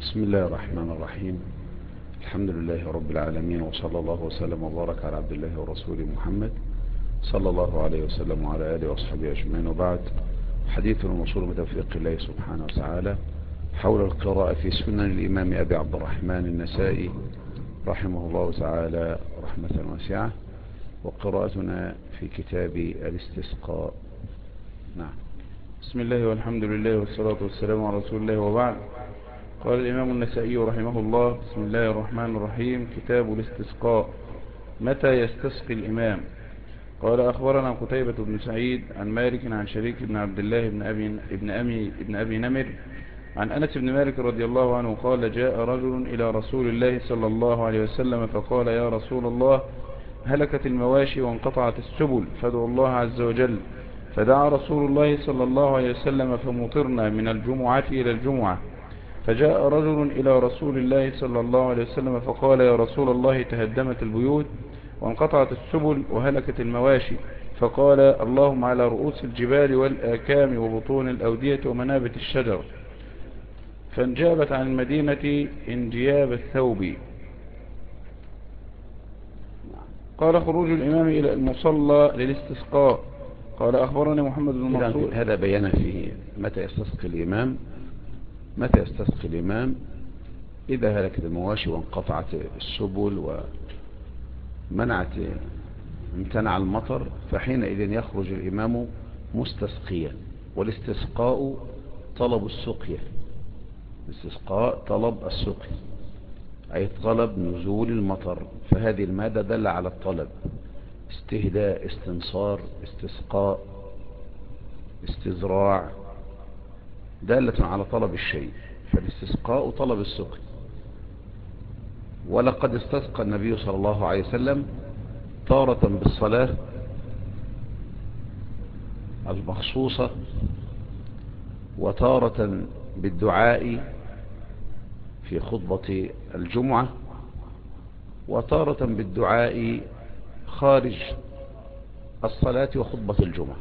بسم الله الرحمن الرحيم. الحمد لله رب العالمين، وصلى الله وسلم وبارك على عبد الله ورسوله محمد صلى الله عليه وسلم وعلى آله وصحبه أجمعين. وبعد، حديث وصول بتوفيق الله سبحانه وتعالى حول القراءة في سنن الإمام أبي عبد الرحمن النسائي رحمه الله تعالى رحمة واسعة، وقراءتنا في كتاب الاستسقاء. نعم. بسم الله والحمد لله والصلاة والسلام على رسول الله، وبعد. قال الإمام النسائي رحمه الله: بسم الله الرحمن الرحيم. كتاب الاستسقاء. متى يستسقي الإمام؟ قال: أخبرنا قتيبة بن سعيد عن مالك عن شريك بن عبد الله بن أبي نمر عن أنس بن مالك رضي الله عنه قال: جاء رجل إلى رسول الله صلى الله عليه وسلم فقال: يا رسول الله، هلكت المواشي وانقطعت السبل، فادعوا الله عز وجل. فدعا رسول الله صلى الله عليه وسلم فمطرنا من الجمعة إلى الجمعة. فجاء رجل إلى رسول الله صلى الله عليه وسلم فقال: يا رسول الله، تهدمت البيوت وانقطعت السبل وهلكت المواشي. فقال: اللهم على رؤوس الجبال والآكام وبطون الأودية ومنابت الشجر. فانجابت عن المدينة انجياب الثوب. قال: خروج الإمام إلى المصلى للاستسقاء. قال: أخبرني محمد بن منصور. هذا بيان فيه متى يستسقي الإمام. متى يستسقي الإمام؟ إذا هلكت المواشي وانقطعت السبل امتنع المطر، فحينئذ يخرج الإمام مستسقيا. والاستسقاء طلب السقيا. الاستسقاء طلب السقيا، أي طلب نزول المطر. فهذه المادة دل على الطلب: استهداء، استنصار، استسقاء، استزراع، دالة على طلب الشيء. فالاستسقاء طلب السقي. ولقد استسقى النبي صلى الله عليه وسلم تارة بالصلاة المخصوصة، وتارة بالدعاء في خطبة الجمعة، وتارة بالدعاء خارج الصلاة وخطبة الجمعة،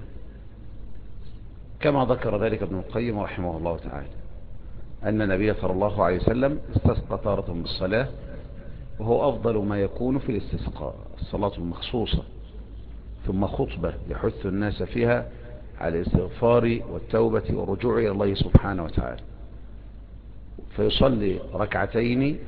كما ذكر ذلك ابن القيم رحمه الله تعالى، أن النبي صلى الله عليه وسلم استسقى تارة بالصلاة، وهو أفضل ما يكون في الاستسقاء الصلاة المخصوصة، ثم خطبة يحث الناس فيها على الاستغفار والتوبة والرجوع إلى الله سبحانه وتعالى. فيصلي ركعتين،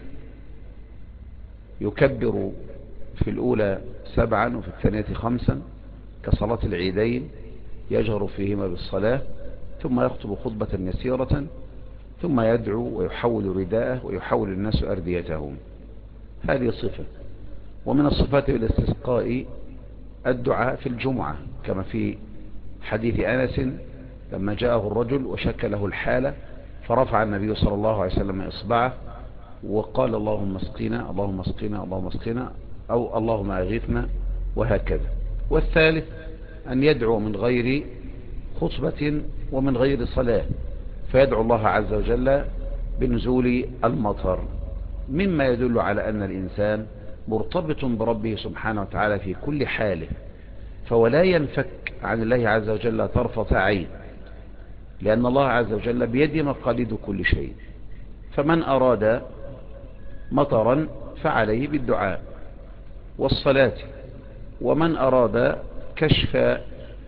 يكبر في الأولى 7 وفي الثانية 5 كصلاة العيدين، يجهر فيهما بالصلاة، ثم يخطب خطبة يسيرة، ثم يدعو ويحول رداءه ويحول الناس أرديتهم. هذه صفة. ومن الصفات بالاستسقاء الدعاء في الجمعة، كما في حديث أنس لما جاءه الرجل وشك له الحالة، فرفع النبي صلى الله عليه وسلم إصبعه وقال: اللهم اسقنا، اللهم اسقنا، اللهم اسقنا، أو اللهم أغثنا، وهكذا. والثالث أن يدعو من غير خطبة ومن غير صلاة، فيدعو الله عز وجل بنزول المطر، مما يدل على أن الإنسان مرتبط بربه سبحانه وتعالى في كل حاله، فهو لا ينفك عن الله عز وجل طرفة عين، لأن الله عز وجل بيده مقاليد كل شيء. فمن أراد مطرا فعليه بالدعاء والصلاة، ومن أراد كشف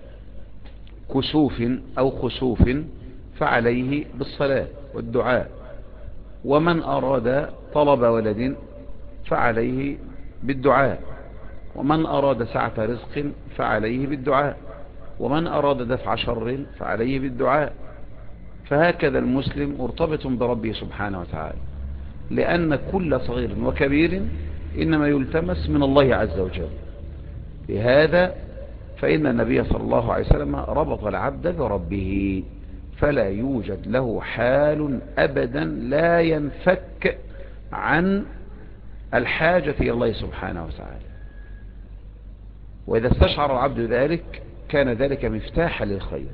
كسوف أو خسوف فعليه بالصلاة والدعاء، ومن أراد طلب ولد فعليه بالدعاء، ومن أراد سعة رزق فعليه بالدعاء، ومن أراد دفع شر فعليه بالدعاء. فهكذا المسلم مرتبط بربه سبحانه وتعالى، لأن كل صغير وكبير إنما يلتمس من الله عز وجل. لهذا فإن النبي صلى الله عليه وسلم ربط العبد بربه، فلا يوجد له حال أبدا لا ينفك عن الحاجة إلى الله سبحانه وتعالى. وإذا استشعر العبد ذلك كان ذلك مفتاحا للخير،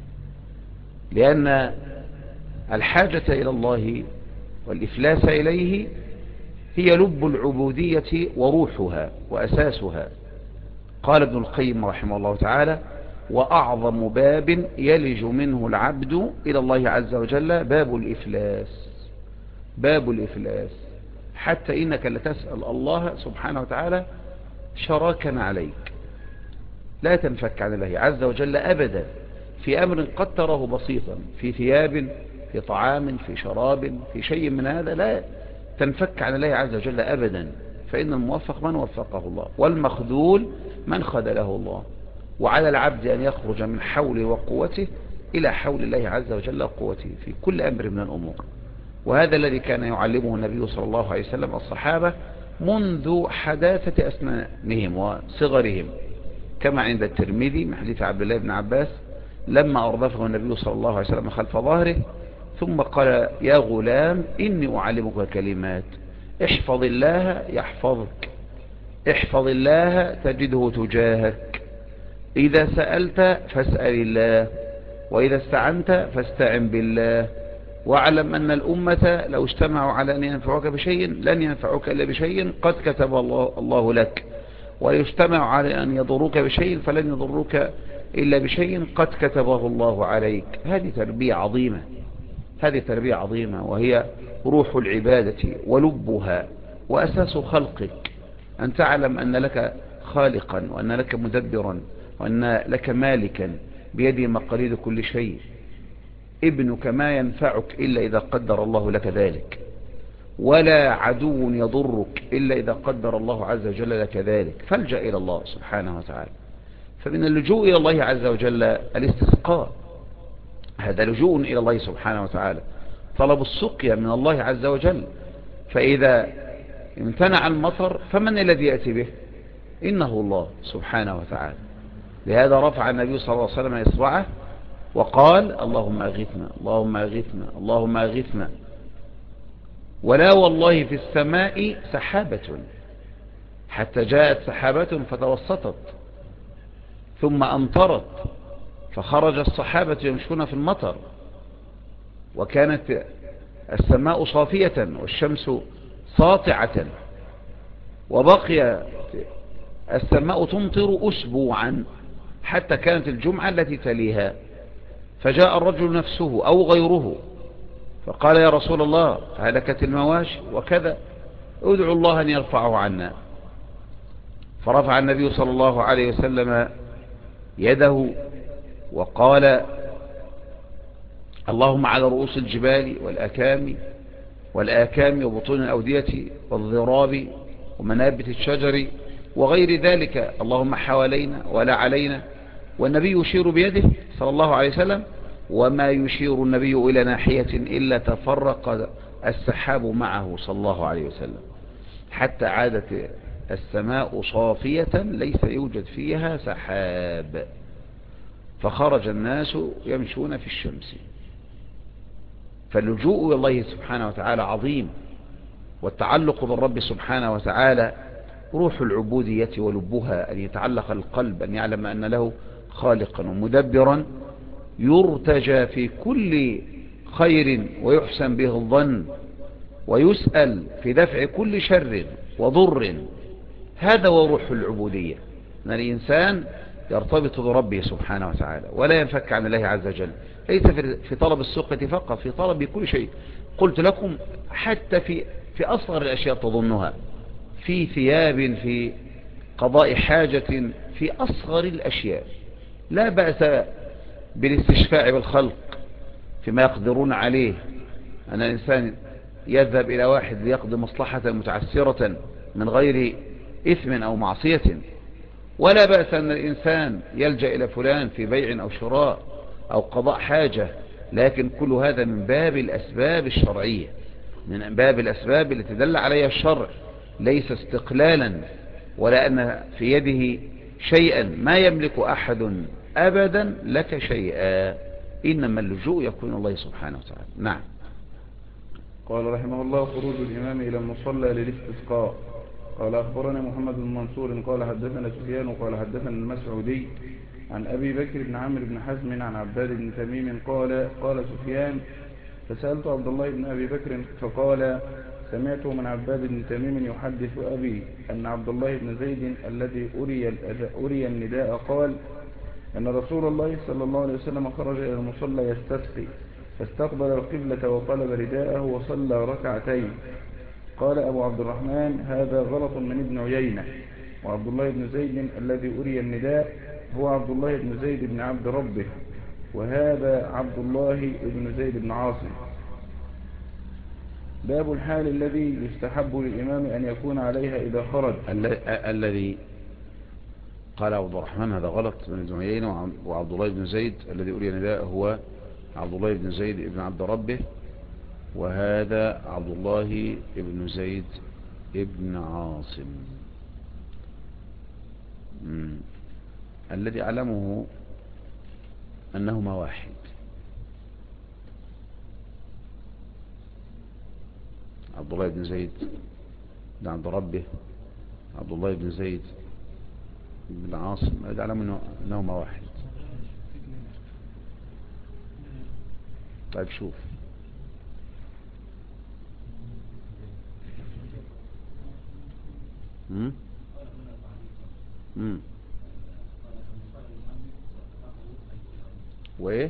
لأن الحاجة إلى الله والإفلاس إليه هي لب العبودية وروحها وأساسها. قال ابن القيم رحمه الله تعالى: وأعظم باب يلج منه العبد إلى الله عز وجل باب الإفلاس. باب الإفلاس، حتى إنك لتسأل الله سبحانه وتعالى شراكا عليك، لا تنفك عن الله عز وجل أبدا في أمر قد تراه بسيطا، في ثياب، في طعام، في شراب، في شيء من هذا، لا تنفك عن الله عز وجل أبدا، فإن الموفق من وفقه الله، والمخذول من خذله الله. وعلى العبد أن يخرج من حوله وقوته إلى حول الله عز وجل وقوته في كل أمر من الأمور. وهذا الذي كان يعلمه النبي صلى الله عليه وسلم الصحابة منذ حداثة أسنانهم وصغرهم، كما عند الترمذي من حديث عبد الله بن عباس لما أردفه النبي صلى الله عليه وسلم خلف ظهره ثم قال: يا غلام إني أعلمك كلمات، احفظ الله يحفظك، احفظ الله تجده تجاهك، إذا سألت فاسأل الله، وإذا استعنت فاستعن بالله، واعلم أن الأمة لو اجتمعوا على أن ينفعوك بشيء لن ينفعوك إلا بشيء قد كتب الله لك، ويجتمع على أن يضروك بشيء فلن يضروك إلا بشيء قد كتبه الله عليك. هذه تربية عظيمة، هذه تربية عظيمة، وهي روح العبادة ولبها وأساس خلقك، أن تعلم أن لك خالقا، وأن لك مدبرا، وأن لك مالكا بيده مقاليد كل شيء. ابنك ما ينفعك إلا إذا قدر الله لك ذلك، ولا عدو يضرك إلا إذا قدر الله عز وجل لك ذلك، فالجأ إلى الله سبحانه وتعالى. فمن اللجوء إلى الله عز وجل الاستسقاء، هذا لجوء إلى الله سبحانه وتعالى، طلب السقيا من الله عز وجل. فإذا امتنع المطر فمن الذي يأتي به؟ إنه الله سبحانه وتعالى. لهذا رفع النبي صلى الله عليه وسلم إصبعه وقال: اللهم أغثنا، اللهم أغثنا، اللهم أغثنا. ولا والله في السماء سحابة، حتى جاءت سحابة فتوسطت ثم أمطرت، فخرج الصحابة يمشون في المطر، وكانت السماء صافية والشمس ساطعة، وبقي السماء تمطر أسبوعا حتى كانت الجمعة التي تليها، فجاء الرجل نفسه أو غيره فقال: يا رسول الله هلكت المواشي وكذا، ادعو الله أن يرفعه عنا. فرفع النبي صلى الله عليه وسلم يده وقال: اللهم على رؤوس الجبال والآكام وبطون الأودية والضراب ومنابت الشجر وغير ذلك، اللهم حوالينا ولا علينا. والنبي يشير بيده صلى الله عليه وسلم، وما يشير النبي إلى ناحية إلا تفرق السحاب معه صلى الله عليه وسلم، حتى عادت السماء صافية ليس يوجد فيها سحاب، فخرج الناس يمشون في الشمس. فاللجوء إلى الله سبحانه وتعالى عظيم، والتعلق بالرب سبحانه وتعالى روح العبودية ولبها، أن يتعلق القلب، أن يعلم أن له خالقا ومدبرا يرتجى في كل خير ويحسن به الظن، ويسأل في دفع كل شر وضر. هذا هو روح العبودية، أن الإنسان يرتبط بربه سبحانه وتعالى ولا ينفك عن الله عز وجل، ليس في طلب السقة فقط، في طلب كل شيء. قلت لكم حتى في أصغر الأشياء تظنها، في ثياب، في قضاء حاجة، في أصغر الأشياء لا بأس بالاستشفاع بالخلق فيما يقدرون عليه. أن الإنسان يذهب إلى واحد ليقضي مصلحة متعسرة من غير إثم أو معصية، ولا بأس أن الإنسان يلجأ إلى فلان في بيع أو شراء أو قضاء حاجة، لكن كل هذا من باب الأسباب الشرعية، من باب الأسباب التي دل عليها الشرع، ليس استقلالا، ولا أن في يده شيئا ما يملك أحد أبدا لك شيئا، إنما اللجوء يكون الله سبحانه وتعالى. نعم. قال رحمه الله: خروج الإمام إلى المصلى للاستسقاء. قال أخبرنا محمد بن منصور قال حدثنا سفيان قال حدثنا المسعودي عن أبي بكر بن عمرو بن حزم عن عباد بن تميم قال سفيان: فسألت عبد الله بن أبي بكر فقال: سمعته من عباد بن تميم يحدث أبي أن عبد الله بن زيد الذي أري النداء قال: أن رسول الله صلى الله عليه وسلم خرج إلى المصلى يستسقي، فاستقبل القبلة وقلب رداءه وصلى ركعتين. قال أبو عبد الرحمن: هذا غلط من ابن عيينة. وعبد الله بن زيد الذي أري النداء هو عبد الله بن زيد بن عبد ربه، وهذا عبد الله بن زيد بن عاصم. باب الحال الذي يستحب للإمام أن يكون عليها إذا خرج. الذي قال عبد الرحمن هذا غلط من ابن عيينة، وعبد الله بن زيد الذي أري النداء هو عبد الله بن زيد بن عبد ربه، وهذا عبد الله بن زيد بن عاصم. الذي أعلمه أنهما واحد. عبد الله بن زيد بن عبد ربه، عبد الله بن زيد بن عاصم، الذي أعلم أنهما واحد. طيب شوف. وايه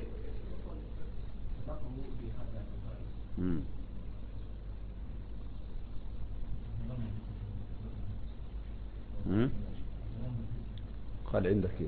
قال عندك ايه؟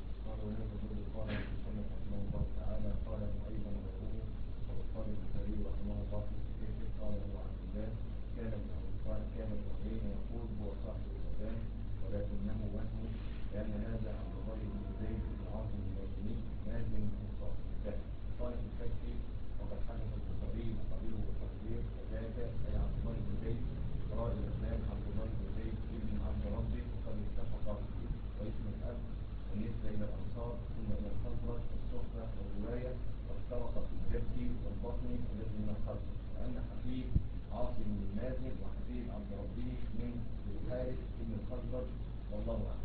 ولكنه وهم، لأن هذا عبد الله بن زيد بن عاصم المازني لازم انصاف قال في الفتح: وقد حدث البخاري وقبيله والتقدير وذاك أي عبد الله بن زيد رائد الإسلام عبد الله بن زيد بن عبد ربه، وقد اتفق واسم الأب بالنسبة إلى الأنصار ثم إلى الخزرج والصحبة والرواية، وافترق في الجد والبطن الذي من الخزرج، وأن حفيد عاصم بن مازن وحفيد عبد ربه من الحارث بن الخزرج، والله أعلم.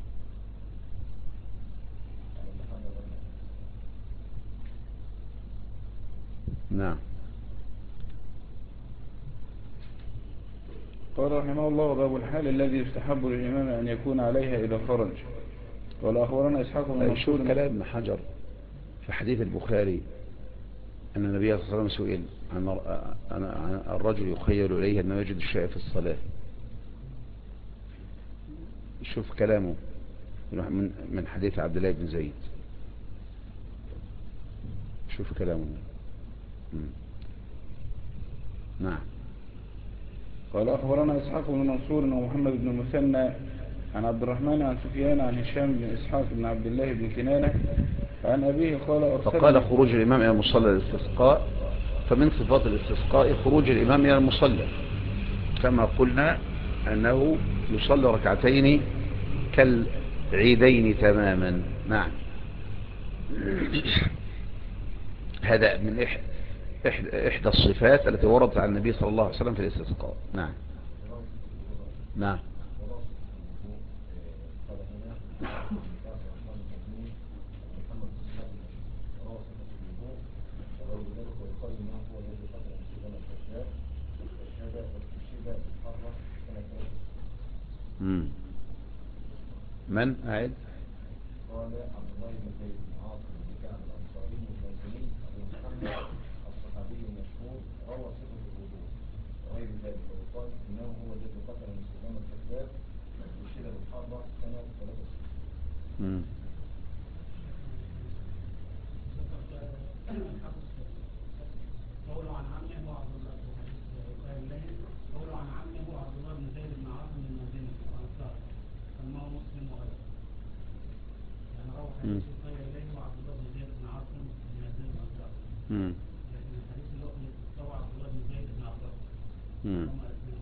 نعم. قال رحمه الله: باب الحال الذي يستحب للإمام أن يكون عليها إذا خرج. قال أخبرنا إسحاق بن منصور. شوف كلام ابن حجر في حديث البخاري أن النبي صلى الله عليه وسلم سئل عن الرجل يخيل إليه أنه يجد الشيء في الصلاة. شوف كلامه من حديث عبد الله بن زيد. شوف كلامه. نعم. قال أخبرنا إسحاق بن منصور ومحمد بن المثنى عن عبد الرحمن عن سفيان عن هشام بن إسحاق بن عبد الله بن كنانة عن أبيه قال: فقال: خروج الإمام إلى المصلى الاستسقاء، فمن صفات الاستسقاء خروج الإمام إلى المصلى، كما قلنا أنه يصلي ركعتين كالعيدين تماما. نعم. هذا من إحدى الصفات التي وردت عن النبي صلى الله عليه وسلم في الاستسقاء. نعم. نعم. من أعد؟ قال عبد الله بن زيد بن عاصم بن كعب الأنصاري المازني أبو محمد الصحابي المشهور روى صفة الوضوء وغير ذلك، ويقال إنه هو الذي قتل مسلم الكذاب واستشهد بالحرة سنة 63. قوله عن عمه هو عبد الله قوله عن عمه هو عبد الله بن زيد بن عاصم المازني الأنصاري سماه مسلم وغيره، يعني روى حديث يخيل إليه هو عبد الله بن زيد بن عاصم المازني الأنصاري، لكن الحديث اللي هو عبد الله بن زيد بن عبد الله.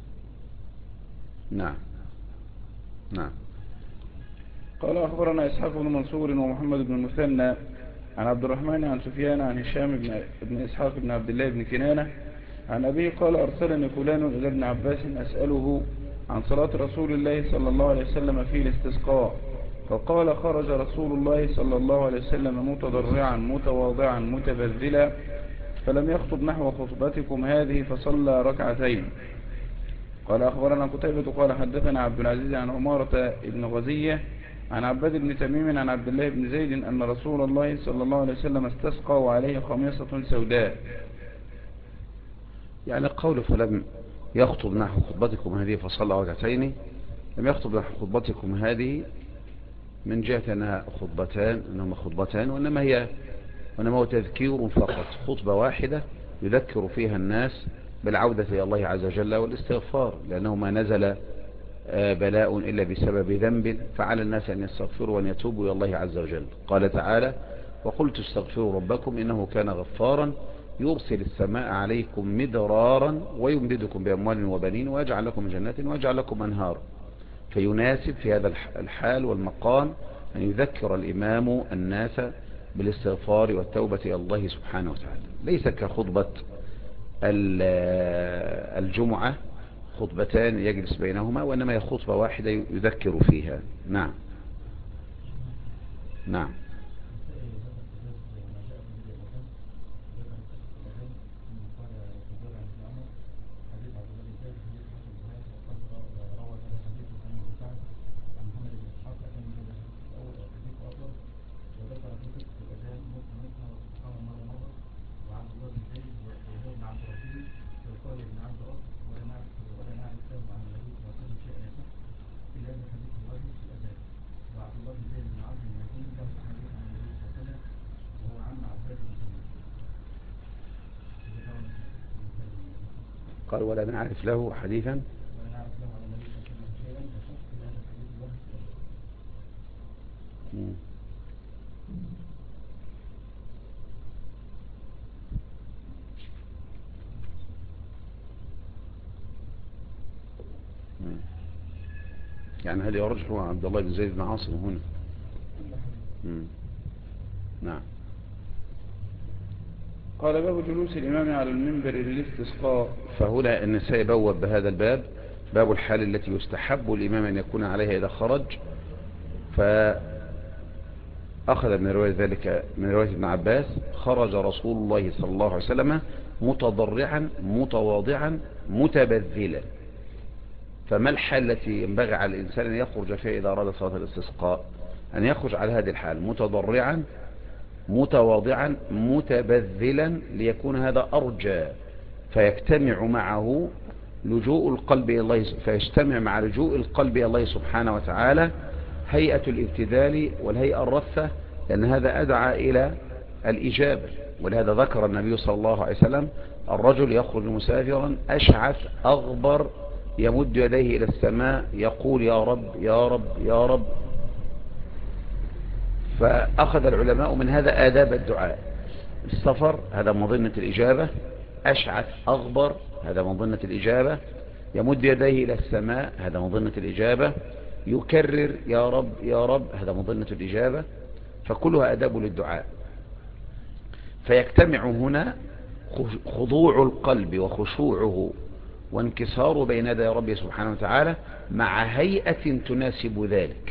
نعم. نعم. قال أخبرنا إسحاق بن منصور ومحمد بن المثنى عن عبد الرحمن عن سفيان عن هشام بن إسحاق بن عبد الله بن كنانة عن أبيه قال: أرسلني فلان إلى ابن عباس أسأله عن صلاة رسول الله صلى الله عليه وسلم في الاستسقاء، فقال: خرج رسول الله صلى الله عليه وسلم متضرعا متواضعا متبذلا، فلم يخطب نحو خطبتكم هذه فصلى ركعتين. قال أخبرنا قتيبة قال: حدثنا عبد العزيز عن عمارة بن غزية عن عباد بن تميم عن عبد الله بن زيد أن رسول الله صلى الله عليه وسلم استسقى وعليه خميصة سوداء. يعني قول فلم يخطب نحو خطبتكم هذه فصلى ركعتين، لم يخطب نحو خطبتكم هذه من جهة أنها خطبتان وإنما هو تذكير فقط، خطبة واحدة يذكر فيها الناس بالعودة إلى الله عز وجل والاستغفار، لأنه ما نزل بلاء إلا بسبب ذنب، فعلى الناس أن يستغفروا وأن يتوبوا إلى الله عز وجل. قال تعالى: وقلت استغفروا ربكم إنه كان غفارا يرسل السماء عليكم مدرارا ويمددكم بأموال وبنين ويجعل لكم جنات ويجعل لكم أنهارا. فيناسب في هذا الحال والمقام أن يذكر الإمام الناس بالاستغفار والتوبة إلى الله سبحانه وتعالى، ليس كخطبة الجمعة خطبتان يجلس بينهما، وإنما هي خطبة واحدة يذكر فيها. نعم نعم. قال: ولا نعرف له حديثا. يعني هل يرجح عبد الله بن زيد بن عاصم هنا؟ نعم. قال: باب جلوس الإمام على المنبر للاستسقاء. فهنا النسائي بوب بهذا الباب، باب الحال التي يستحب الإمام أن يكون عليها إذا خرج، فأخذ من رواية ذلك من رواية ابن عباس: خرج رسول الله صلى الله عليه وسلم متضرعا متواضعا متبذلا. فما الحال التي ينبغي على الإنسان أن يخرج فيها إذا أراد صلاة الاستسقاء؟ أن يخرج على هذه الحال متضرعا متواضعا متبذلا، ليكون هذا أرجى، فيجتمع معه لجوء القلب إلى الله، فيجتمع مع لجوء القلب إلى الله سبحانه وتعالى هيئة الابتذال والهيئة الرثة، لأن هذا أدعى إلى الإجابة. ولهذا ذكر النبي صلى الله عليه وسلم: الرجل يخرج مسافرا أشعث أغبر يمد يديه إلى السماء يقول: يا رب يا رب يا رب. فأخذ العلماء من هذا آداب الدعاء. السفر هذا مظنة الإجابة، أشعث أغبر هذا مظنة الإجابة، يمد يديه إلى السماء هذا مظنة الإجابة، يكرر يا رب يا رب هذا مظنة الإجابة، فكلها آداب للدعاء. فيجتمع هنا خضوع القلب وخشوعه وانكساره بين يدي ربه سبحانه وتعالى مع هيئة تناسب ذلك،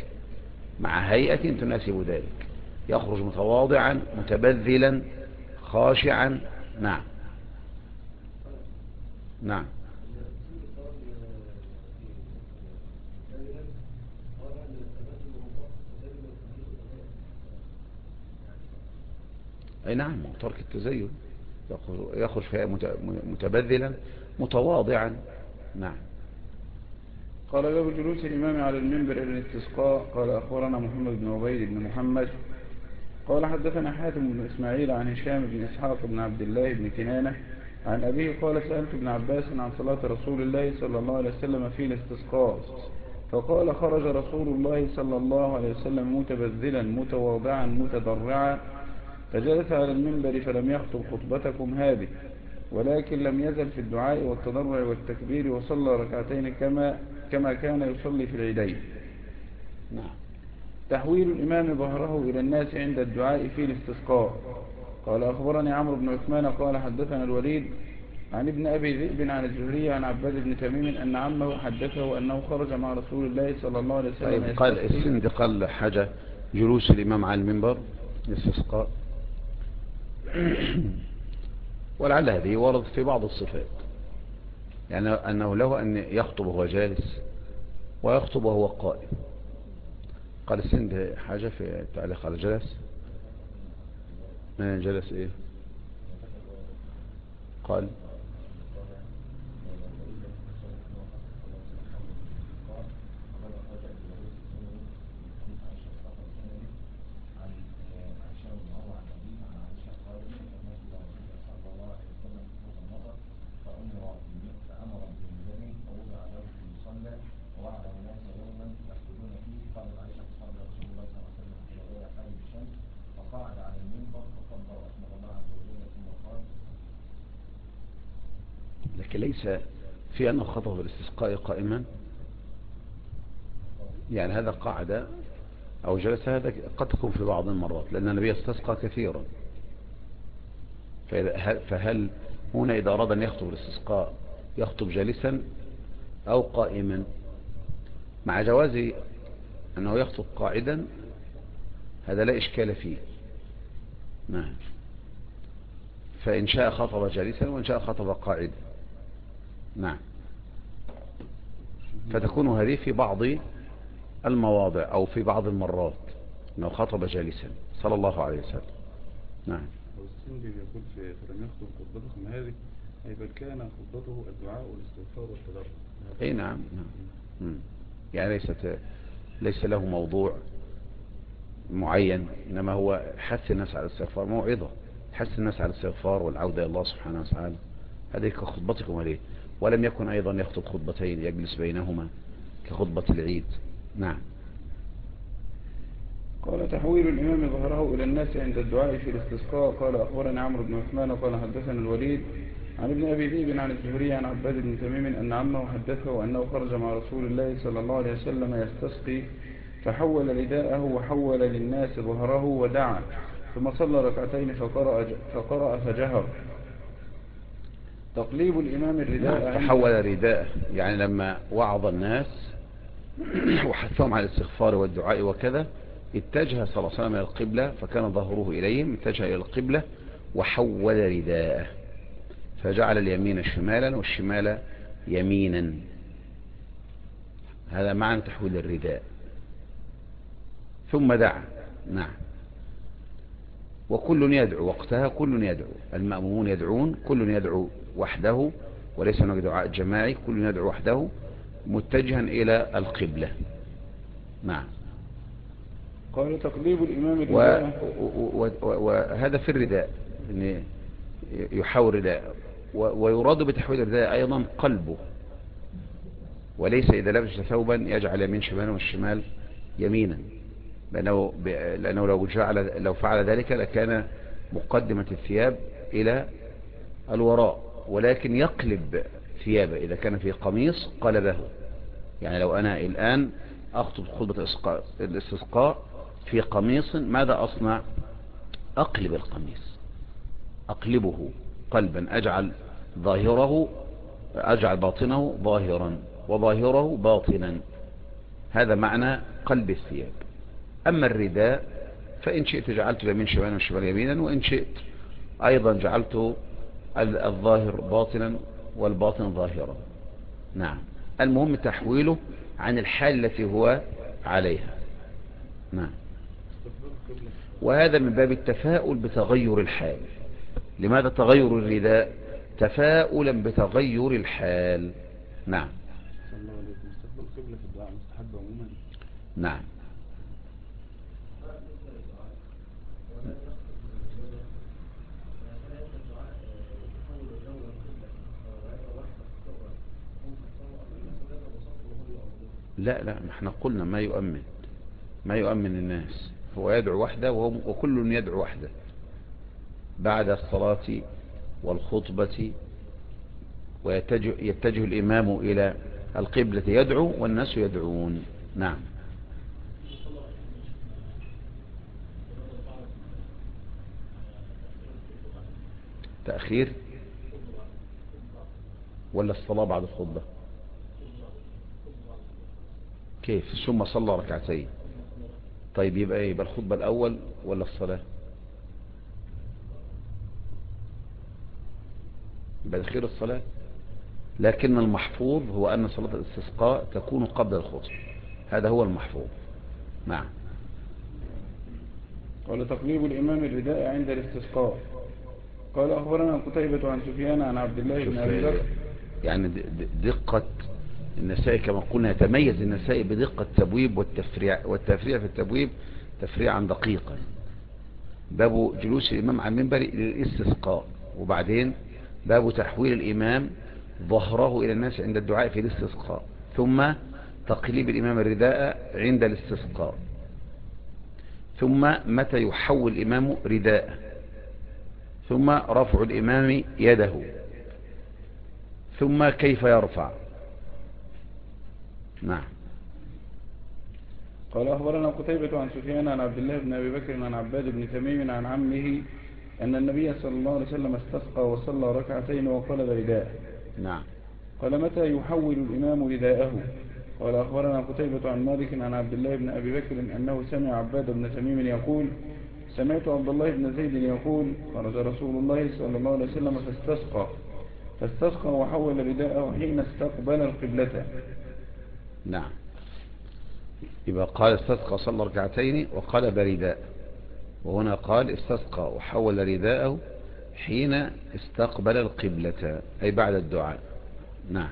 يخرج متواضعا متبذلا خاشعا. نعم نعم. أي نعم، ترك التزين يخرج فيها متبذلا متواضعا. نعم. قال: باب جلوس الإمام على المنبر للاستسقاء. قال: أخبرنا محمد بن عبيد بن محمد قال: حدثنا حاتم بن إسماعيل عن هشام بن إسحاق بن عبد الله بن كنانة عن أبيه قال: سألت ابن عباس عن صلاة رسول الله صلى الله عليه وسلم في الاستسقاء، فقال: خرج رسول الله صلى الله عليه وسلم متبذلا متواضعا متضرعا، فجلس على المنبر فلم يخطب خطبتكم هذه، ولكن لم يزل في الدعاء والتضرع والتكبير، وصلى ركعتين كما كان يصلي في العيدين. نعم. تحويل الإمام ظهره إلى الناس عند الدعاء في الاستسقاء. قال: أخبرني عمرو بن عثمان قال: حدثنا الوليد عن ابن أبي ذئب عن الزهري عن عباد بن تميم أن عمه حدثه أنه خرج مع رسول الله صلى الله عليه وسلم. طيب، قال السند قال حاجة جلوس الإمام على المنبر الاستسقاء، ولعل هذه ورد في بعض الصفات، يعني أنه له أن يخطب وهو جالس ويخطب وهو قائم. قال السند حاجة في تعليق على جلس. ما جلس ايه؟ قال لكن ليس في أنه خطب بالاستسقاء قائما، يعني هذا قاعدة أو جلس، هذا قد تكون في بعض المرات لأن النبي استسقى كثيرا. فهل هنا إذا أراد أن يخطب الاستسقاء يخطب جالسا أو قائما؟ مع جواز أنه يخطب قاعدا هذا لا إشكال فيه. نعم. فإن شاء خطب جالسا وإن شاء خطب قاعدا. نعم. فتكون هذه في بعض المواضع أو في بعض المرات أنه خطب جالسا صلى الله عليه وسلم. نعم. والسندي يقول فلم يخطب خطبتكم هذه، أي بل كان خطبته الدعاء والاستغفار والتضرع. أي نعم. نعم. يعني ليس له موضوع معين، إنما هو حث الناس على الاستغفار، موعظة حث الناس على الاستغفار والعودة إلى الله سبحانه وتعالى. هذه كخطبتكم عليه. ولم يكن أيضا يخطب خطبتين يجلس بينهما كخطبة العيد. نعم. قال تحويل الإمام ظهره إلى الناس عند الدعاء في الاستسقاء. قال أخبرنا عمرو بن عثمان قال حدثنا الوليد عن ابن أبي ذئب عن الزهري عن عباد بن تميم أن عمه حدثه أنه خرج مع رسول الله صلى الله عليه وسلم يستسقي، فحول رداءه وحول للناس ظهره ودعا، ثم صلى ركعتين فقرأ فجهر. تقليب الإمام الرداء. نعم. فحول رداءه يعني لما وعظ الناس وحثهم على الاستغفار والدعاء وكذا، اتجه صلى الله عليه وسلم إلى القبلة، فكان ظهره إليهم، اتجه إلى القبلة وحول رداءه، فجعل اليمين شمالا والشمال يمينا. هذا معنى تحويل الرداء. ثم دعا. نعم. وكل يدعو وقتها، كل يدعو، المأمومون يدعون، كل يدعو وحده وليس هناك دعاء جماعي، كل يدعو وحده متجها إلى القبلة. نعم. قال تقليب الإمام الرداء. وهذا في الرداء يعني يحاول رداء، ويراد بتحويل الرداء أيضا قلبه، وليس إذا لبس ثوبا يجعل يمين شمالا والشمال يمينا، لأنه لو فعل ذلك لكان مقدمة الثياب إلى الوراء، ولكن يقلب ثيابه. إذا كان في قميص قلبه، يعني لو أنا الآن أخطب خطبة الاستسقاء في قميص ماذا أصنع؟ أقلب القميص، أقلبه قلبا، أجعل باطنه ظاهرا وظاهره باطنا. هذا معنى قلب الثياب. أما الرداء فإن شئت جعلت اليمين شمالا والشمال يمينا، وإن شئت أيضا جعلت الظاهر باطنا والباطن ظاهرا. نعم. المهم تحويله عن الحال التي هو عليها. نعم. وهذا من باب التفاؤل بتغير الحال. لماذا تغير الرداء؟ تفاؤلا بتغير الحال. نعم. صلى الله عليه وسلم. استقبال القبلة في الدعاء مستحب عموما. نعم. لا احنا قلنا ما يؤمن الناس، هو يدعو وحده وكل يدعو وحده بعد الصلاة والخطبة، ويتجه الإمام إلى القبلة يدعو والناس يدعون. نعم. تأخير ولا الصلاة بعد الخطبة؟ كيف؟ ثم صلى ركعتين. طيب يبقى ايه؟ يبقى الخطبة الأول ولا الصلاة؟ يبقى الخير الصلاة. لكن المحفوظ هو أن صلاة الاستسقاء تكون قبل الخطبة، هذا هو المحفوظ. نعم. قال تقليب الإمام الرداء عند الاستسقاء. قال أخبرنا قتيبة عن سفيان عن عبد الله شوف بن أبي بكر. يعني دقة النسائي كما قلنا، يتميز النسائي بدقة التبويب والتفريع في التبويب تفريعا دقيقا. باب جلوس الإمام على المنبر للاستسقاء، وبعدين باب تحويل الإمام ظهره إلى الناس عند الدعاء في الاستسقاء، ثم تقليب الإمام الرداء عند الاستسقاء، ثم متى يحول الإمام رداءه، ثم رفع الإمام يده، ثم كيف يرفع. نعم. قال أخبرنا قتيبة عن سفيان عن عبد الله بن أبي بكر عن عباد بن تميم عن عمه أن النبي صلى الله عليه وسلم استسقى وصلى ركعتين وقلب رداءه. نعم. قال متى يحول الإمام رداءه. قال أخبرنا قتيبة عن مالك عن عبد الله بن أبي بكر أنه سمع عباد بن تميم يقول سمعت عبد الله بن زيد يقول خرج رسول الله صلى الله عليه وسلم فاستسقى وحول رداءه حين استقبل القبلة. نعم. يبقى قال استسقى صلى ركعتين وقلب رداء، وهنا قال استسقى وحول رداءه حين استقبل القبلة، أي بعد الدعاء. نعم.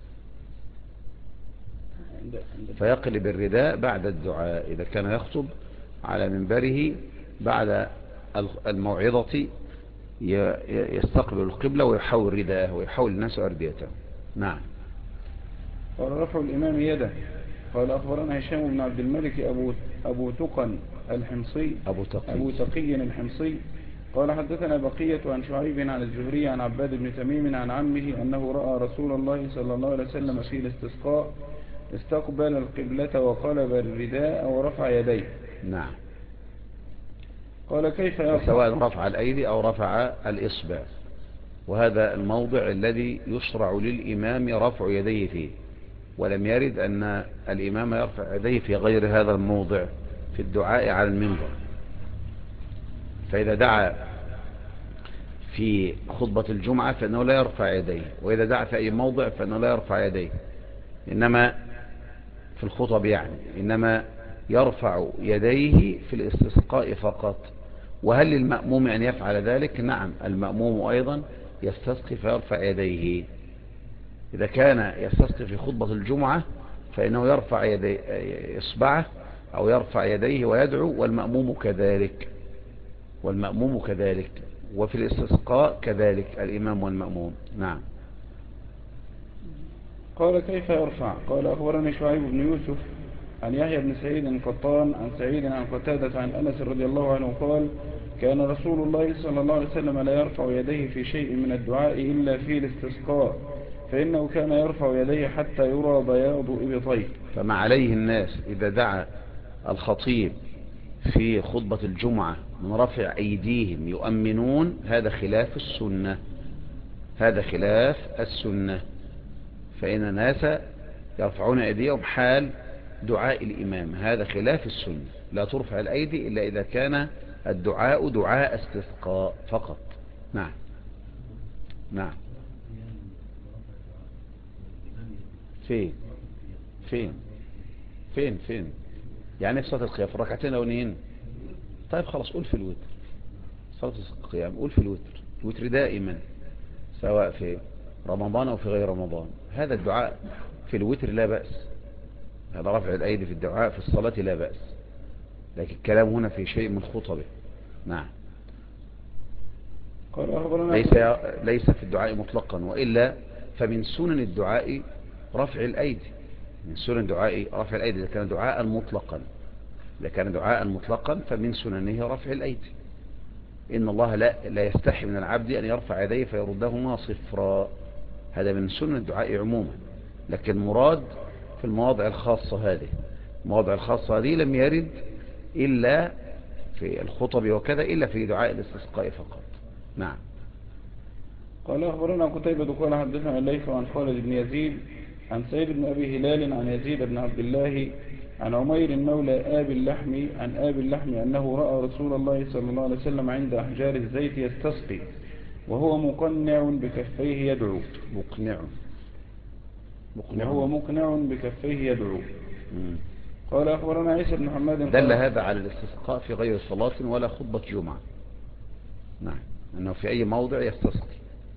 فيقلب الرداء بعد الدعاء إذا كان يخطب على منبره بعد الموعظة، يستقبل القبلة ويحول رداءه ويحول الناس أرديته. نعم. قال رفع الإمام يده. قال أخبرنا هشام بن عبد الملك أبو تقي الحمصي قال حدثنا بقية عن شعيب عن الزهري عن عباد بن تميم عن عمه أنه رأى رسول الله صلى الله عليه وسلم في الاستسقاء استقبل القبلة وقلب الرداء ورفع يديه. نعم. قال كيف يرفع، سواء رفع الأيدي أو رفع الإصبع، وهذا الموضع الذي يشرع للإمام رفع يديه فيه، ولم يرد أن الإمام يرفع يديه في غير هذا الموضع في الدعاء على المنبر. فإذا دعا في خطبة الجمعة فإنه لا يرفع يديه، وإذا دعا في أي موضع فإنه لا يرفع يديه، إنما في الخطب إنما يرفع يديه في الاستسقاء فقط. وهل للمأموم أن يفعل ذلك؟ نعم، المأموم أيضا يستسقي فيرفع يديه. إذا كان يستسقي في خطبة الجمعة فإنه يرفع إصبعه أو يرفع يديه ويدعو، والمأموم كذلك، وفي الاستسقاء كذلك الإمام والمأموم. نعم. قال كيف يرفع. قال أخبرني شعيب بن يوسف عن يحيى بن سعيد القطان عن سعيد عن قتادة عن أنس رضي الله عنه قال كان رسول الله صلى الله عليه وسلم لا يرفع يديه في شيء من الدعاء إلا في الاستسقاء، فإنه كان يرفع يديه حتى يرى بياض إبطيه. فما عليه الناس إذا دعا الخطيب في خطبة الجمعة من رفع أيديهم يؤمنون، هذا خلاف السنة. فإن الناس يرفعون أيديهم حال دعاء الإمام، هذا خلاف السنة. لا ترفع الأيدي إلا إذا كان الدعاء دعاء استسقاء فقط. نعم. نعم. فين يعني في صلاة القيام في الركعتين الأولين. طيب خلاص، قول في الوتر. صلاة القيام قول في الوتر دائما، سواء في رمضان أو في غير رمضان. هذا الدعاء في الوتر لا بأس، هذا رفع الأيدي في الدعاء في الصلاة لا بأس، لكن الكلام هنا في شيء من خطبه. نعم. ليس في الدعاء مطلقا، وإلا فمن سنن الدعاء رفع الأيدي. من سنن الدعاء رفع الأيدي إذا كان دعاء مطلقا فمن سننه رفع الأيدي. إن الله لا يستحي من العبد أن يرفع يديه فيردهما صفرا، هذا من سنن الدعاء عموما. لكن مراد في المواضع الخاصة هذه، المواضع الخاصة هذه لم يرد إلا في الخطب وكذا، إلا في دعاء الاستسقاء فقط. نعم. قال أخبرنا قتيبة قال حدثنا الليث عن خالد بن يزيد عن سيد بن أبي هلال عن يزيد بن عبد الله عن عمير مولى آب اللحم أنه رأى رسول الله صلى الله عليه وسلم عند أحجار الزيت يستسقي وهو مقنع بكفيه يدعو. مقنع وهو مقنع بكفيه يدعو. قال أخبرنا عيسى بن حماد دل هذا على الاستسقاء في غير صلاة ولا خطبة جمعة. نعم، أنه في أي موضع يستسقي.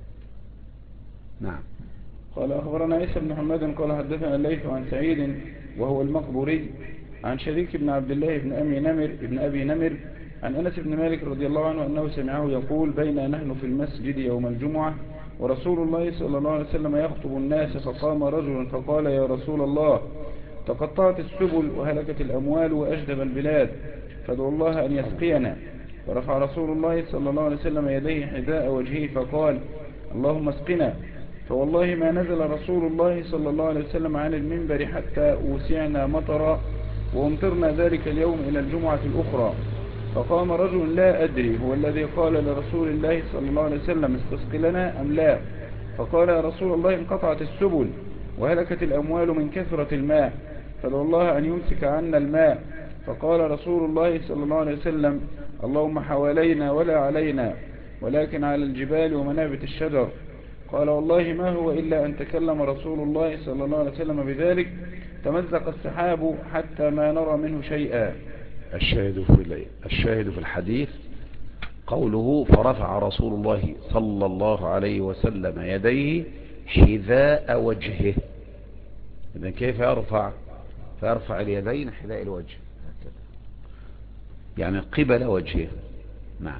نعم. قال أخبرنا عيسى بن حماد قال حدثنا الليث عن سعيد وهو المقبوري عن شريك بن عبد الله بن أبي نمر عن أنس بن مالك رضي الله عنه أنه سمعه يقول: بين نحن في المسجد يوم الجمعة ورسول الله صلى الله عليه وسلم يخطب الناس، فقام رجل فقال: يا رسول الله، تقطعت السبل وهلكت الأموال وأجدب البلاد، فادعو الله أن يسقينا. فرفع رسول الله صلى الله عليه وسلم يديه حذاء وجهه فقال: اللهم اسقنا. فوالله ما نزل رسول الله صلى الله عليه وسلم عن المنبر حتى أوسعنا مطرا، وامطرنا ذلك اليوم إلى الجمعة الأخرى. فقام رجل: لا أدري هو الذي قال لرسول الله صلى الله عليه وسلم استسق لنا أم لا؟ فقال: يا رسول الله، انقطعت السبل وهلكت الأموال من كثرة الماء، فادعو الله أن يمسك عنا الماء. فقال رسول الله صلى الله عليه وسلم: اللهم حوالينا ولا علينا، ولكن على الجبال ومنابت الشجر. قال: والله ما هو إلا أن تكلم رسول الله صلى الله عليه وسلم بذلك، تمزق السحاب حتى ما نرى منه شيئا. الشاهد في الحديث قوله: فرفع رسول الله صلى الله عليه وسلم يديه حذاء وجهه. إذن كيف يرفع؟ فيرفع اليدين حذاء الوجه، يعني قبل وجهه. نعم.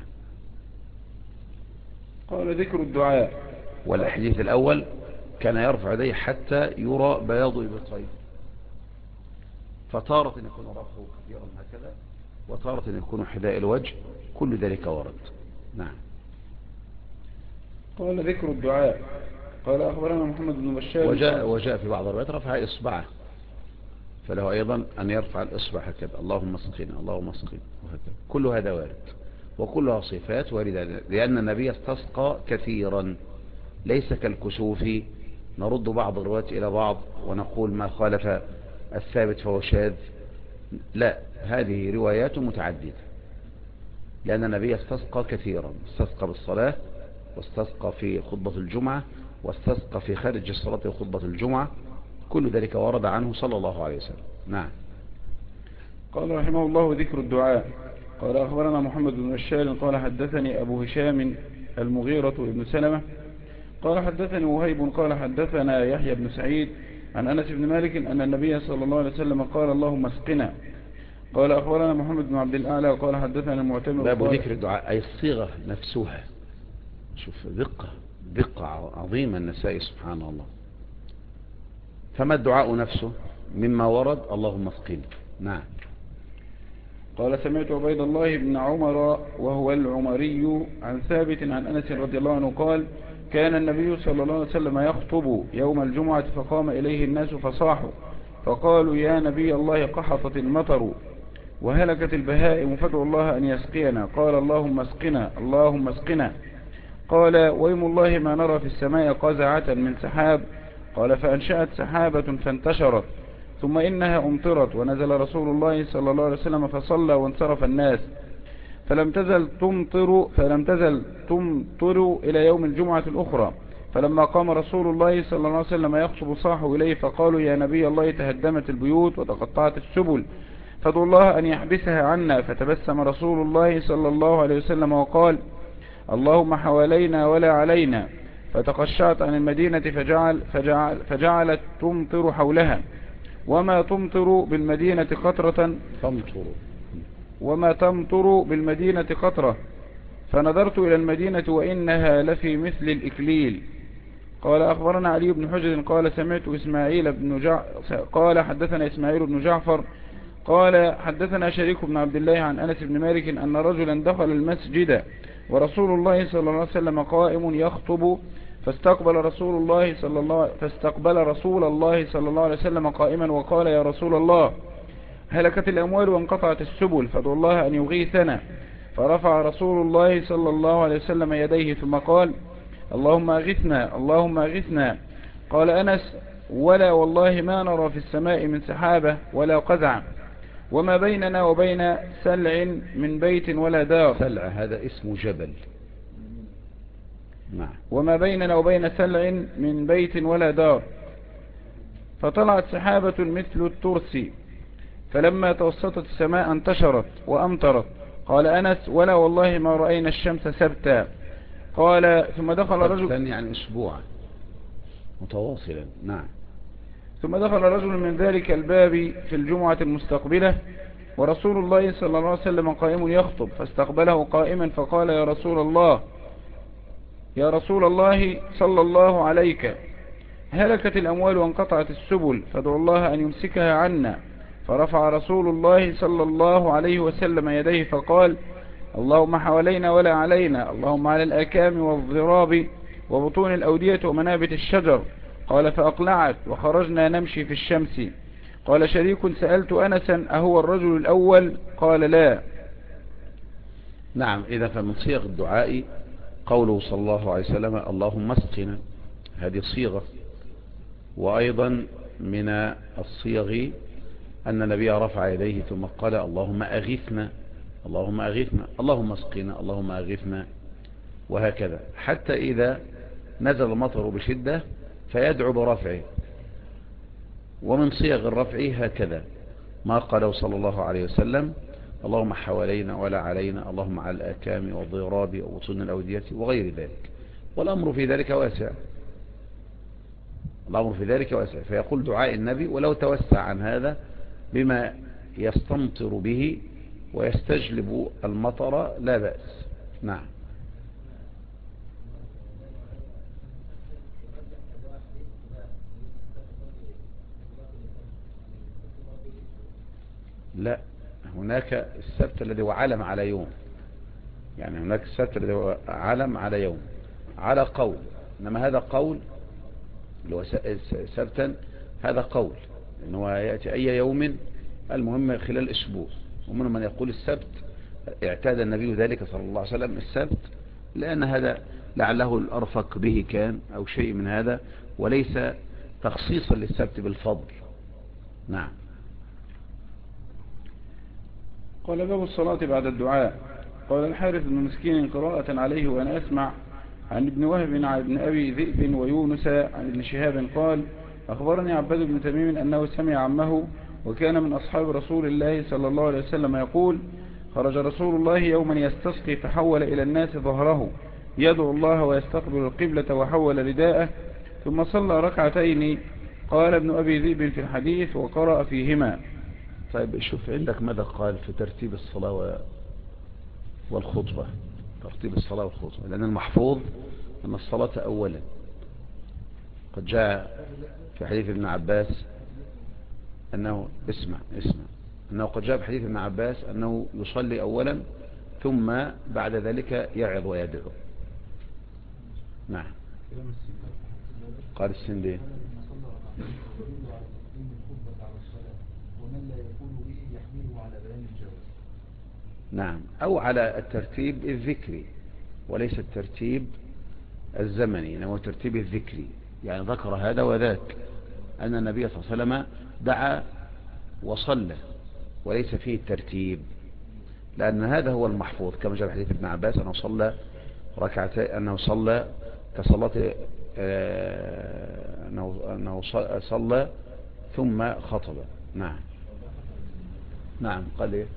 قال: ذكر الدعاء. والحديث الأول كان يرفع يديه حتى يرى بياض إبطيه، فتارة يكون رفعه كثيرا هكذا، وتارة يكون حذاء الوجه، كل ذلك ورد. نعم. قال: ذكر الدعاء. قال: أخبرنا محمد بن بشار وجاء في بعض الروايات رفع إصبعه، فله أيضا أن يرفع الإصبع هكذا: اللهم اسقنا، اللهم اسقنا، وهكذا. كل هذا وارد، وكلها صفات واردة، لأن النبي استسقى كثيرا، ليس كالكسوف نرد بعض الروايات إلى بعض ونقول ما خالف الثابت فهو شاذ. لا، هذه روايات متعددة، لأن النبي استسقى كثيرا، استسقى بالصلاة، واستسقى في خطبة الجمعة، واستسقى في خارج الصلاة وخطبة الجمعة، كل ذلك ورد عنه صلى الله عليه وسلم. نعم. قال رحمه الله: ذكر الدعاء. قال: أخبرنا محمد بن بشار قال: حدثني أبو هشام المغيرة بن سلمة قال: حدثني وهيب قال: حدثنا يحيى بن سعيد عن أنس بن مالك أن النبي صلى الله عليه وسلم قال: اللهم اسقنا. قال: أخبرنا محمد بن عبد الأعلى قال: حدثنا المعتمر. باب ذكر الدعاء أي الصيغة نفسها. شوف دقة عظيمة النسائي سبحان الله. فما الدعاء نفسه مما ورد: اللهم اسقنا. نعم. قال: سمعت عبيد الله بن عمر وهو العمري عن ثابت عن أنس رضي الله عنه قال: كان النبي صلى الله عليه وسلم يخطب يوم الجمعة، فقام إليه الناس فصاحوا فقالوا: يا نبي الله، قحطت المطر وهلكت البهائم، فادعوا الله أن يسقينا. قال: اللهم اسقنا، اللهم اسقنا. قال: ويم الله ما نرى في السماء قزعة من سحاب. قال: فأنشأت سحابة فانتشرت، ثم إنها أمطرت، ونزل رسول الله صلى الله عليه وسلم فصلى وانصرف الناس، فلم تزل تمطر إلى يوم الجمعة الأخرى. فلما قام رسول الله صلى الله عليه وسلم يخطب صاحوا إليه فقالوا: يا نبي الله، تهدمت البيوت وتقطعت السبل، فادعوا الله أن يحبسها عنا. فتبسم رسول الله صلى الله عليه وسلم وقال: اللهم حوالينا ولا علينا. فتقشعت عن المدينة فجعلت تمطر حولها، وما تمطر بالمدينة قطرة، فنظرت إلى المدينة وإنها لفي مثل الإكليل. قال: أخبرنا علي بن حجر قال: قال: حدثنا إسماعيل بن جعفر قال: حدثنا شريك بن عبد الله عن أنس بن مالك أن رجلا دخل المسجد ورسول الله صلى الله عليه وسلم قائم يخطب، فاستقبل رسول الله صلى الله عليه وسلم قائما وقال: يا رسول الله، هلكت الأموال وانقطعت السبل، فادعوا الله أن يغيثنا. فرفع رسول الله صلى الله عليه وسلم يديه ثم قال: اللهم أغثنا، اللهم أغثنا. قال أنس: ولا والله ما نرى في السماء من سحابة ولا قزع، وما بيننا وبين سلع من بيت ولا دار. سلع هذا اسم جبل. نعم. وما بيننا وبين سلع من بيت ولا دار. فطلعت سحابة مثل الترس فلما توسطت السماء انتشرت وأمطرت. قال أنس: ولا والله ما رأينا الشمس سبتا. قال: ثم دخل رجل، يعني أسبوعا متواصلا. نعم. ثم دخل رجل من ذلك الباب في الجمعة المستقبلة ورسول الله صلى الله عليه وسلم قائم يخطب، فاستقبله قائما فقال: يا رسول الله، يا رسول الله صلى الله عليك، هلكت الأموال وانقطعت السبل، فادعوا الله أن يمسكها عنا. فرفع رسول الله صلى الله عليه وسلم يديه فقال: اللهم حوالينا ولا علينا، اللهم على الأكام والضراب وبطون الأودية ومنابت الشجر. قال: فأقلعت وخرجنا نمشي في الشمس. قال شريك: سألت أنسا: أهو الرجل الأول؟ قال: لا. نعم. إذا فمن صيغ الدعاء قوله صلى الله عليه وسلم: اللهم اسقنا، هذه صيغة. وأيضا من الصيغ أن النبي رفع يديه ثم قال: اللهم أغثنا، اللهم أغثنا، اللهم اسقنا، اللهم أغثنا، وهكذا حتى إذا نزل المطر بشدة فيدعو برفعه. ومن صيغ الرفع هكذا ما قاله صلى الله عليه وسلم: اللهم حوالينا ولا علينا، اللهم على الآكام والضراب وبطون الأودية وغير ذلك. والأمر في ذلك واسع، الأمر في ذلك واسع. فيقول دعاء النبي ولو توسع عن هذا بما يستمطر به ويستجلب المطر لا بأس. نعم. لا، هناك السبت الذي هو علم على يوم، يعني هناك السبت الذي هو علم على يوم على قول، إنما هذا قول اللي هو سبتا، هذا قول إنه يأتي أي يوم، المهم خلال أسبوع. ومن من يقول السبت اعتاد النبي ذلك صلى الله عليه وسلم السبت، لأن هذا لعله الأرفق به كان أو شيء من هذا، وليس تخصيصا للسبت بالفضل. نعم. قال: باب الصلاة بعد الدعاء. قال الحارث بن مسكين: قراءة عليه وأنا أسمع عن ابن وهب عن ابن أبي ذئب ويونس عن ابن شهاب قال: أخبرني عباد بن تميم أنه سمع عمه وكان من أصحاب رسول الله صلى الله عليه وسلم يقول: خرج رسول الله يوما يستسقي فحول إلى الناس ظهره يدعو الله ويستقبل القبلة وحول رداءه ثم صلى ركعتين. قال ابن أبي ذئب في الحديث: وقرأ فيهما. طيب شوف عندك ماذا قال في ترتيب الصلاة والخطبة. ترتيب الصلاة والخطبة، لأن المحفوظ أن الصلاة أولا. قد جاء في حديث ابن عباس أنه اسمع أنه قد جاء في حديث ابن عباس أنه يصلي أولا ثم بعد ذلك يعظ ويدعو. نعم. قال السندي: نعم، أو على الترتيب الذكري وليس الترتيب الزمني، إنما الترتيب الذكري، يعني ذكر هذا وذاك، أن النبي صلى الله عليه وسلم دعا وصلى وليس فيه الترتيب، لأن هذا هو المحفوظ كما جاء في حديث ابن عباس أنه صلى ركعتين، أنه صلى كصلاة أنه صلى ثم خطب. نعم. نعم. قال إيه؟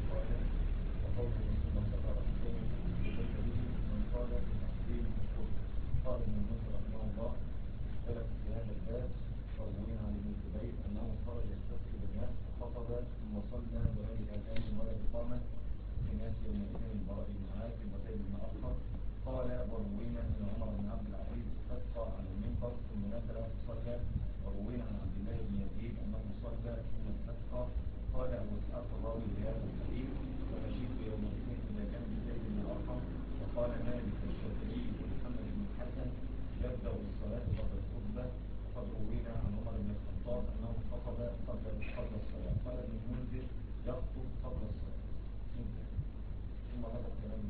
قال ابن المنذر رحمه الله: اختلف في هذا الباب، وروينا عن ابن الزبير انه خرج يستسقي بالناس فخطب ثم صلى بغير اذان ولا اقامه في ناس يومئذ البراء بن عازب وزيد بن ارقم. قال: وروينا ان عمر بن عبد العزيز استسقى على المنبر ثم نزل فصلى. وروينا عن عبد الله بن يزيد انه صلى ثم استسقى. قال ابو اسحاق الراوي لهذا الحديث: فمشيت يومئذ الى جنب زيد بن ارقم. وقال مالك والشافعي ومحمد بن الحسن: يبدأ الصلاة قبل الخطبة. وقد روينا عن عمر بن الخطاب أنه خطب قبل الصلاة. قال ابن المنذر: يخطب قبل الصلاة. ثم هذا الكلام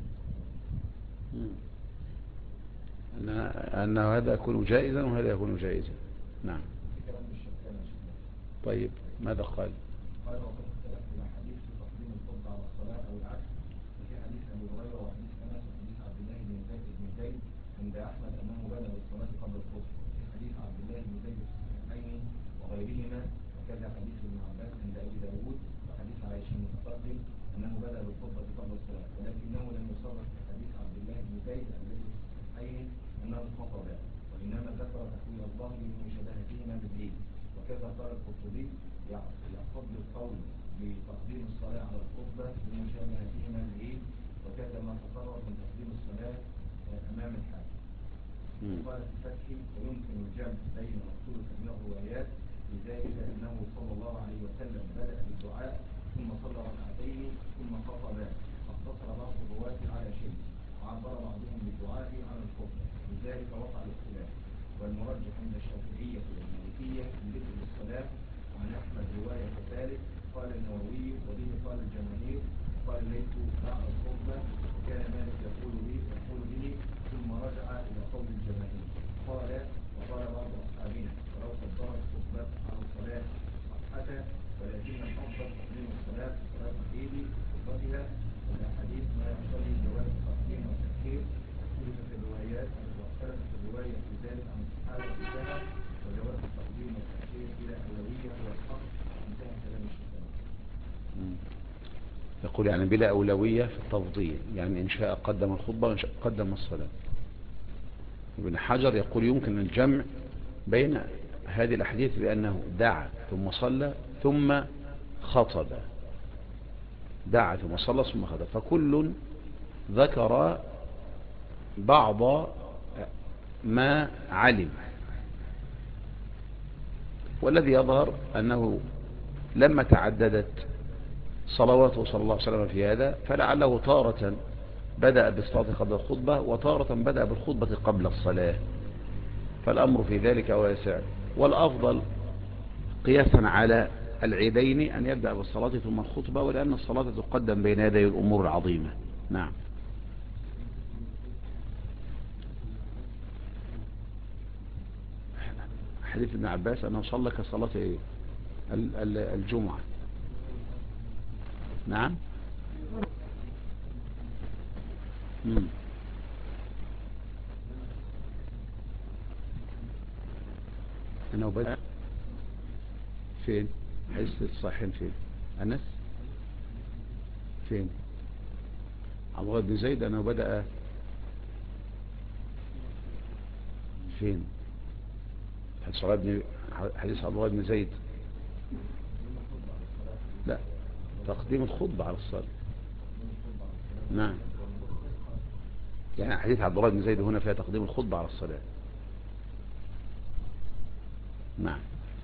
أن هذا يكون جائزا وهذا يكون جائزا. نعم. كلام بالشكل. طيب ماذا قال؟ قال: وقد اختلف في الأحاديث في تقديم الخطبة على الصلاة أو العكس، وفي حديث أبي هريرة وحديث أنس وحديث عبد الله بن زيد عند أحمد أنه بدأ بالصلاة قبل الخطبة، وفي حديث عبد الله بن زيد في الصحيحين وغيرهما، وكذا حديث ابن عباس عند أبي داود عائشة المتقدم أنه بدأ بالخطبة قبل الصلاة، ولكنه لم يصرح في حديث عبد الله بن زيد الذي في الصحيحين أنه خطب، وإنما ذكر تحويل الظهر لمشابهتهما بالعيد. وكذا قال القرطبي يقتضي القول بتقديم الصلاة على الخطبة لمشابهتهما بالعيد، وكذا ما تقرر من تقديم الصلاة أمام الحاج. وقال في الفتح ويمكن الجمع بين مقصود من الروايات، لذلك أنه صلى الله عليه وسلم بدأ بالدعاء ثم صلى ركعتين ثم خطب، فاقتصر بعض الرواة على شيء وعبر بعضهم بالدعاء على الخطبة، لذلك وقع الاختلاف. والمرجح عند الشافعية والمالكية الذكر بالصلاة، وعن أحمد رواية ثالث. قال النووي وبه قال الجماهير، قال ليس بعد الخطبة، وكان مالك يقول به ثم رجع إلى قول الجماهير. وقال بعض أصحابنا ولو قدرت الخطبة على الصلاة صحتها، ولكن الأفضل تقديم الصلاة في صلاة العيد وخطبتها، والأحاديث ما يقتضي جواز التقديم والتأخير. واختلفت الرواية في ذلك عن الصحابة كلها، وجواز التقديم والتأخير إلى أولوية هو الحق. انتهى كلام الشافعي. يقول يعني بلا أولوية في التفضيل، يعني إن شاء قدم الخطبة وإن شاء قدم الصلاة. ابن حجر يقول يمكن الجمع بين هذه الأحاديث بأنه دعا ثم صلى ثم خطب، دعا ثم صلى ثم خطب، فكل ذكر بعض ما علم. والذي يظهر أنه لما تعددت صلواته صلى الله عليه وسلم في هذا، فلعله تارة بدأ بالصلاة قبل الخطبة، وتارة بدأ بالخطبة قبل الصلاة، فالأمر في ذلك واسع. والأفضل قياسا على العيدين أن يبدأ بالصلاة ثم الخطبة، ولأن الصلاة تقدم بين يدي الأمور العظيمة. نعم. حديث ابن عباس أنه صلى كصلاة الجمعة. نعم. أنه بدأ فين؟ حديث الصحيحين فين؟ أنس فين؟ عبد الله بن زيد أنه بدأ فين؟ حديث عبد الله بن زيد، لا، تقديم الخطبة على الصلاة. نعم، يعني حديث عبد الله بن زيد هنا فيها تقديم الخطبة على الصلاة. نعم.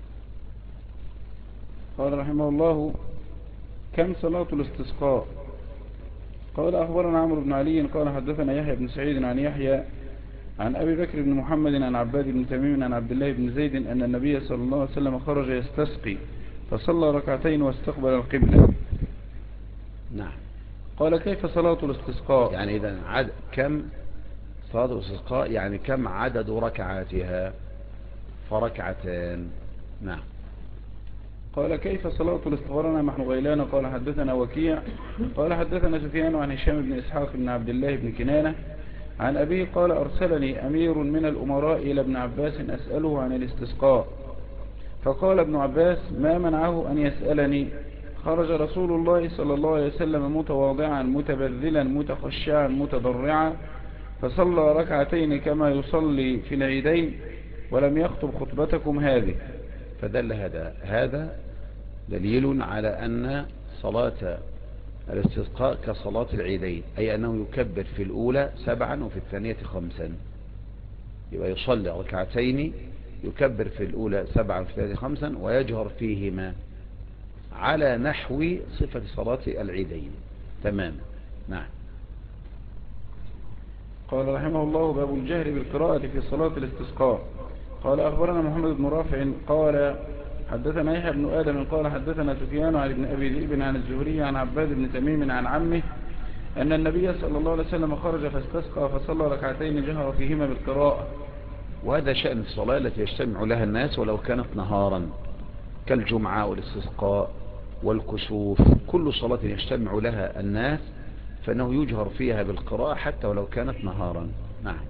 قال رحمه الله: كم صلاة الاستسقاء؟ قال أخبرنا عمرو بن علي قال حدثنا يحيى بن سعيد عن يحيى عن أبي بكر بن محمد عن عباد بن تميم عن عبد الله بن زيد أن النبي صلى الله عليه وسلم خرج يستسقي فصلى ركعتين واستقبل القبلة. نعم. قال: كيف صلاة الاستسقاء؟ يعني إذا كم صلاة الاستسقاء، يعني كم عدد ركعاتها؟ فركعتان. نعم. قال: كيف صلاة الاستغفار؟ نحن غيلان. قال: حدثنا وكيع قال حدثنا سفيان عن هشام بن إسحاق بن عبد الله بن كنانة عن أبيه قال: أرسلني أمير من الأمراء إلى ابن عباس أسأله عن الاستسقاء، فقال ابن عباس: ما منعه أن يسألني؟ خرج رسول الله صلى الله عليه وسلم متواضعا متبذلا متخشعا متضرعا، فصلى ركعتين كما يصلي في العيدين، ولم يخطب خطبتكم هذه. فدل هذا دليل على أن صلاة الاستسقاء كصلاة العيدين، أي أنه يكبر في الأولى 7 وفي الثانية 5. يبقى يصلي ركعتين يكبر في الأولى 7 وفي الثانية 5، ويجهر فيهما على نحو صفة صلاة العيدين تماما. نعم. قال رحمه الله: باب الجهر بالقراءة في صلاة الاستسقاء. قال: أخبرنا محمد بن رافع قال حدثنا يحيى بن آدم قال حدثنا سفيان عن ابن أبي ذئب عن الزهري عن عباد بن تميم عن عمه أن النبي صلى الله عليه وسلم خرج فاستسقى فصلى ركعتين جهر فيهما بالقراءة. وهذا شأن الصلاة التي يجتمع لها الناس ولو كانت نهارا، كالجمعة والاستسقاء والكسوف، كل صلاة يجتمع لها الناس فإنه يجهر فيها بالقراءة حتى ولو كانت نهارا. نعم.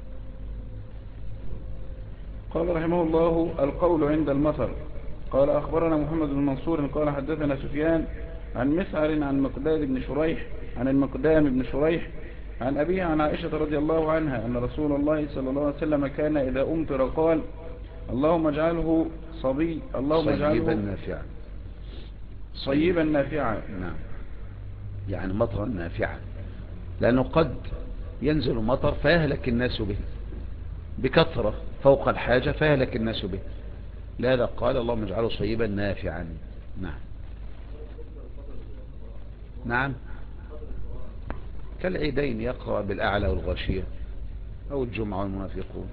قال رحمه الله: القول عند المطر. قال: أخبرنا محمد بن منصور قال حدثنا سفيان عن مسعر عن مقداد بن شريح عن المقدام بن شريح عن أبيه عن عائشة رضي الله عنها أن رسول الله صلى الله عليه وسلم كان إذا أمطر قال اللهم اجعله صيبا نافعا. صيبا نافعا. نعم، يعني مطرا نافعا، لأنه قد ينزل مطر فيهلك الناس به بكثرة فوق الحاجة، فيهلك الناس به، لهذا قال اللهم اجعله صيبا نافعا. نعم. نعم، كالعيدين يقرأ بالأعلى والغاشية أو الجمعة والمنافقون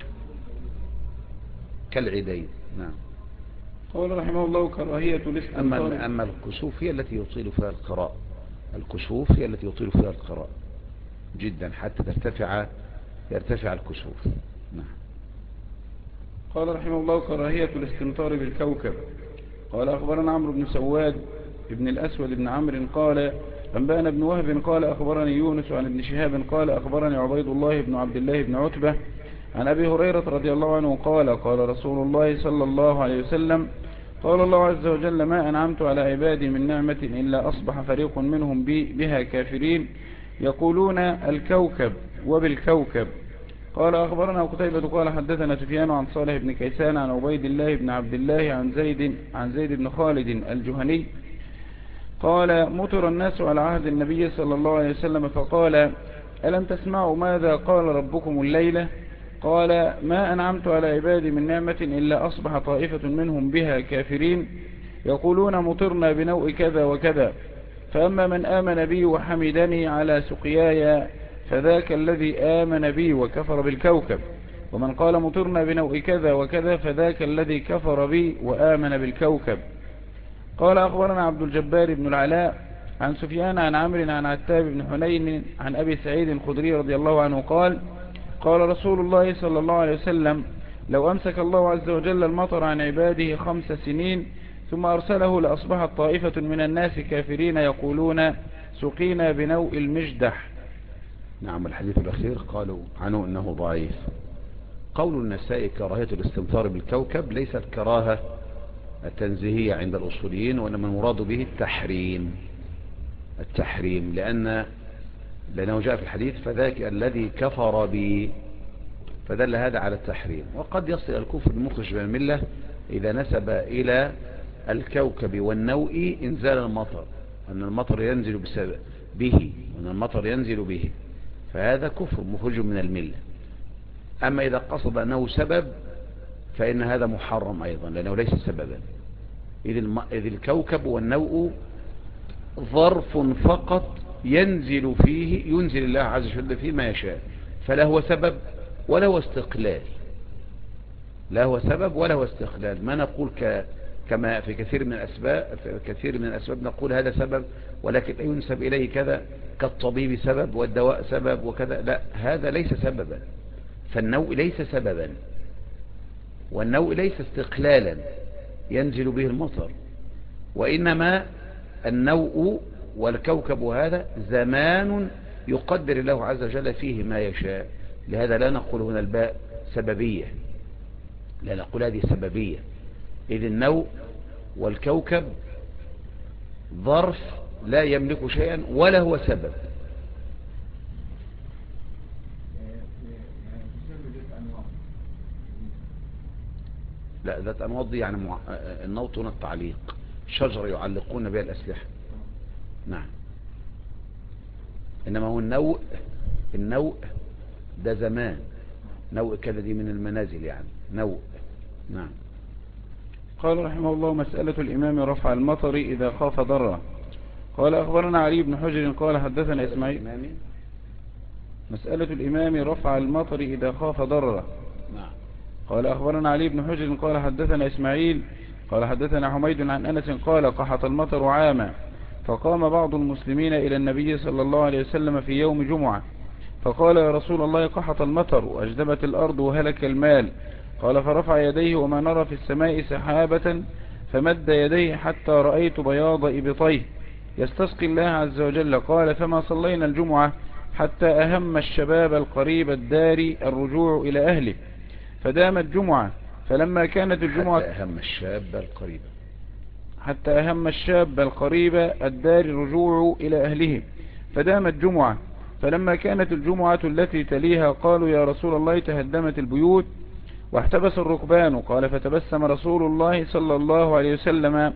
كالعيدين. نعم. قال رحمه الله كراهية الاستنصار. أما الكسوف هي التي يطيل فيها القراء، الكسوف هي التي يطيل فيها القراء جدا حتى يرتفع الكسوف. نعم. قال رحمه الله كراهية الاستمطار بالكوكب. قال أخبرنا عمرو بن سواد ابن الأسود بن عمرو قال أنبأنا بن وهب قال أخبرني يونس عن ابن شهاب قال أخبرني عبيد الله بن عبد الله بن عتبة عن أبي هريرة رضي الله عنه قال قال رسول الله صلى الله عليه وسلم قال الله عز وجل ما أنعمت على عبادي من نعمة إلا أصبح فريق منهم بها كافرين يقولون الكوكب وبالكوكب. قال أخبرنا قتيبة قال حدثنا سفيان عن صالح بن كيسان عن عبيد الله بن عبد الله عن زيد بن خالد الجهني قال مطر الناس على عهد النبي صلى الله عليه وسلم فقال ألم تسمعوا ماذا قال ربكم الليلة؟ قال ما أنعمت على عبادي من نعمة إلا أصبح طائفة منهم بها كافرين يقولون مطرنا بنوء كذا وكذا فأما من آمن بي وحمدني على سقياي فذاك الذي آمن بي وكفر بالكوكب ومن قال مطرنا بنوء كذا وكذا فذاك الذي كفر بي وآمن بالكوكب. قال أخبرنا عبد الجبار بن العلاء عن سفيان عن عمرو عن عتاب بن حنين عن أبي سعيد الخدري رضي الله عنه قال قال رسول الله صلى الله عليه وسلم لو أمسك الله عز وجل المطر عن عباده 5 سنين ثم أرسله لأصبحت طائفة من الناس كافرين يقولون سقينا بنوء المجدح. نعم. الحديث الأخير قالوا عنه أنه ضعيف. قول النسائي كراهية الاستمطار بالكوكب ليست كراهة التنزيهية عند الأصوليين، وإنما المراد به التحريم لأنه جاء في الحديث فذاك الذي كفر بي، فدل هذا على التحريم. وقد يصل الكفر المخرج من الملة إذا نسب إلى الكوكب والنوء إنزال المطر، أن المطر ينزل به، فهذا كفر مخرج من الملة. أما إذا قصد أنه سبب فإن هذا محرم أيضا لأنه ليس سببا، إذ الكوكب والنوء ظرف فقط ينزل الله عز وجل فيه ما يشاء، فلا هو سبب ولا هو استقلال، ما نقول كما في كثير من الأسباب نقول هذا سبب ولكن لا ينسب إليه كذا، كالطبيب سبب والدواء سبب وكذا، لا، هذا ليس سببا. فالنوء ليس سببا والنوء ليس استقلالا ينزل به المطر، وإنما النوء والكوكب هذا زمان يقدر الله عز وجل فيه ما يشاء. لهذا لا نقول هنا الباء سببية، لا نقول هذه سببية، إذ النوء والكوكب ظرف لا يملك شيئا ولا هو سبب. لا، ذات أنواط دي يعني النوط هنا التعليق، شجرة يعلقون بها الأسلحة. نعم. إنما هو النوء ده زمان، نوء كذا دي من المنازل يعني نوء. نعم. قال رحمه الله مسألة الإمام رفع المطر إذا خاف ضره. قال أخبرنا علي بن حجر قال حدثنا إسماعيل. مسألة الإمام رفع المطر إذا خاف ضره. نعم. قال أخبرنا علي بن حجر قال حدثنا إسماعيل قال حدثنا حميد عن أنس قال قحط المطر عاما، فقام بعض المسلمين إلى النبي صلى الله عليه وسلم في يوم جمعة فقال يا رسول الله قحط المطر وأجدبت الأرض وهلك المال. قال فرفع يديه وما نرى في السماء سحابة، فمد يديه حتى رأيت بياض إبطيه يستسقي الله عز وجل. قال فما صلينا الجمعة حتى أهم الشباب القريب الداري الرجوع إلى أهله، فدامت جمعة. فلما كانت الجمعة حتى أهم الشاب القريب حتى أهم الشاب القريب الدار الرجوع إلى أهله، فدامت جمعة. فلما كانت الجمعة التي تليها قالوا يا رسول الله تهدمت البيوت واحتبس الركبان. قال فتبسم رسول الله صلى الله عليه وسلم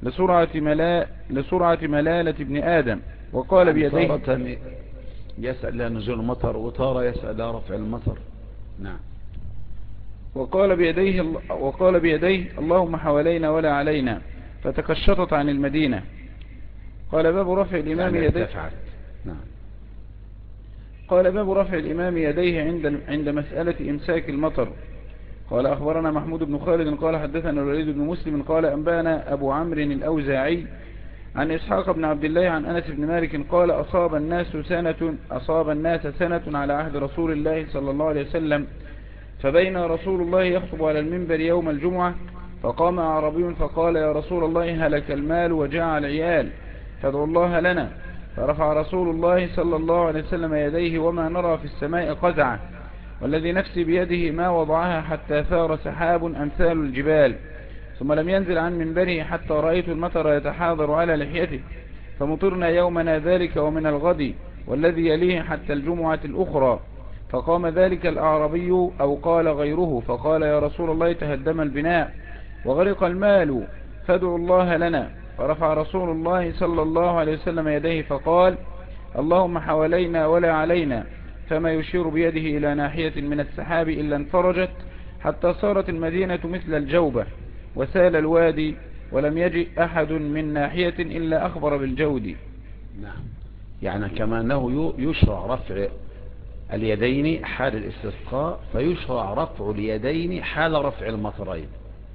لسرعة ملالة ابن آدم وقال بيديه تارة يسأل لا نزول المطر وتارة يسأل لا رفع المطر. نعم. وقال بيديه اللهم حوالينا ولا علينا، فتكشطت عن المدينة. قال باب رفع الإمام يعني يديه. ارتفعت. نعم. قال باب رفع الإمام يديه عند مسألة إمساك المطر. قال أخبرنا محمود بن خالد قال حدثنا الوليد بن مسلم قال أنبانا أبو عمرو الأوزاعي عن إسحاق بن عبد الله عن أنس بن مالك قال أصاب الناس سنة على عهد رسول الله صلى الله عليه وسلم، فبين رسول الله يخطب على المنبر يوم الجمعة فقام أعرابي فقال يا رسول الله هلك المال وجاع العيال فادعوا الله لنا. فرفع رسول الله صلى الله عليه وسلم يديه وما نرى في السماء قزعة، والذي نفسي بيده ما وضعها حتى ثار سحاب أمثال الجبال، ثم لم ينزل عن منبره حتى رأيت المطر يتحاضر على لحيته، فمطرنا يومنا ذلك ومن الغد والذي يليه حتى الجمعة الأخرى. فقام ذلك الأعرابي أو قال غيره فقال يا رسول الله تهدم البناء وغرق المال فادعوا الله لنا. فرفع رسول الله صلى الله عليه وسلم يديه فقال اللهم حوالينا ولا علينا، فما يشير بيده إلى ناحية من السحاب إلا انفرجت حتى صارت المدينة مثل الجوبة وسال الوادي ولم يجئ أحد من ناحية إلا أخبر بالجود. نعم. يعني كما أنه يشرع رفع اليدين حال الاستسقاء فيشرع رفع اليدين حال رفع المطرين.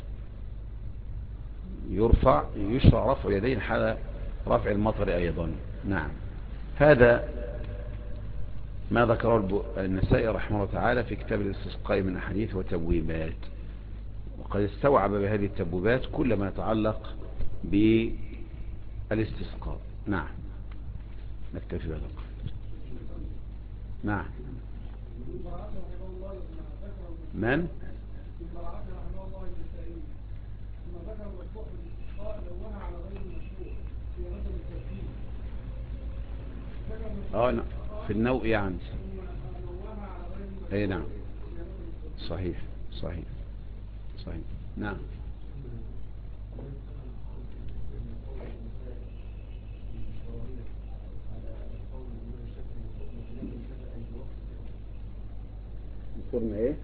يشرع رفع اليدين حال رفع المطر أيضا. نعم. هذا ما ذكره النسائي رحمه الله تعالى في كتاب الاستسقاء من أحاديث وتبويبات، وقد استوعب بهذه التبويبات كل ما يتعلق بالاستسقاء. نعم. نكتفي بهذا القدر. نعم. من؟ في النوء يعني. اي نعم. صحيح. نعم. قلنا ايه؟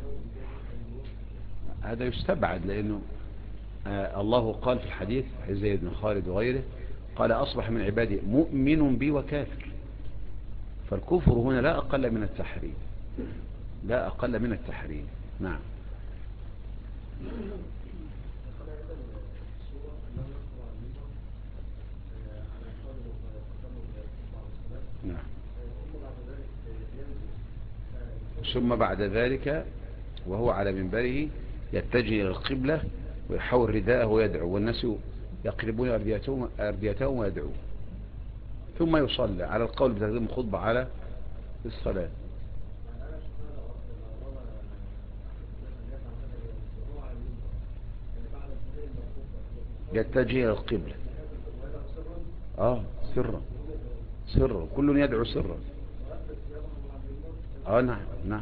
هذا يستبعد لانه الله قال في الحديث زيد بن خالد وغيره قال اصبح من عبادي مؤمن بي وكافر. فالكفر هنا لا اقل من التحريم. نعم. نعم. ثم بعد ذلك وهو على منبره يتجه إلى القبلة ويحول رداءه ويدعو والناس يقلبون أرديتهم ويدعو، ثم يصلي على القول بتقديم الخطبة على الصلاة. يتجه إلى القبلة سرا كل يدعو سرا. نعم.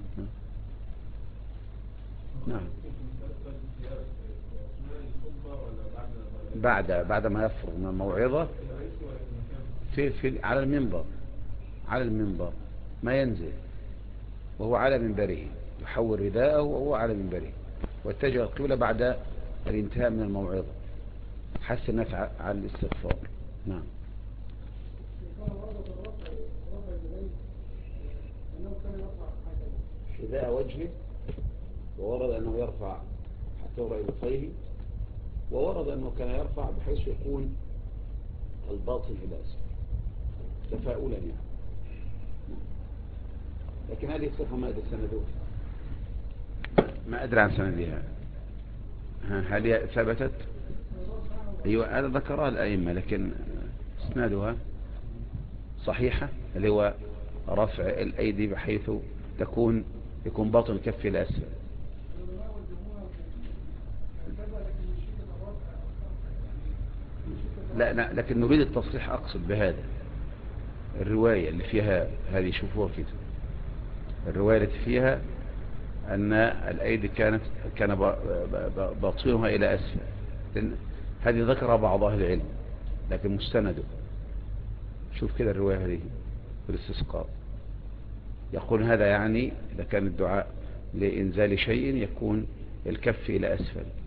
بعد ما يفرغ من الموعظة على المنبر ما ينزل وهو على منبره يحول رداءه وهو على منبره واتجه القبلة بعد الانتهاء من الموعظة حث الناس على الاستغفار. نعم. رداء وجهه، وورد أنه يرفع حتى يرى إبطيه، وورد أنه كان يرفع بحيث يكون الباطن إلى أسفل تفاؤلا يعني. لكن هذه الصفة ما أدري سندوها، ما أدري عن سندها. هل هي ثبتت؟ أيوة هذا ذكرها الأئمة، لكن اسنادها صحيحة اللي هو رفع الأيدي بحيث يكون باطن الكف إلى أسفل. لا لكن نريد التصريح، أقصد بهذا الرواية اللي فيها هذه، شوفوها كده، الرواية التي فيها أن الأيدي كان باطنها إلى أسفل، هذه ذكرها بعض أهل العلم لكن مستنده. شوف كده الرواية هذه في الاستسقاء، يقول هذا يعني إذا كان الدعاء لإنزال شيء يكون الكف إلى أسفل،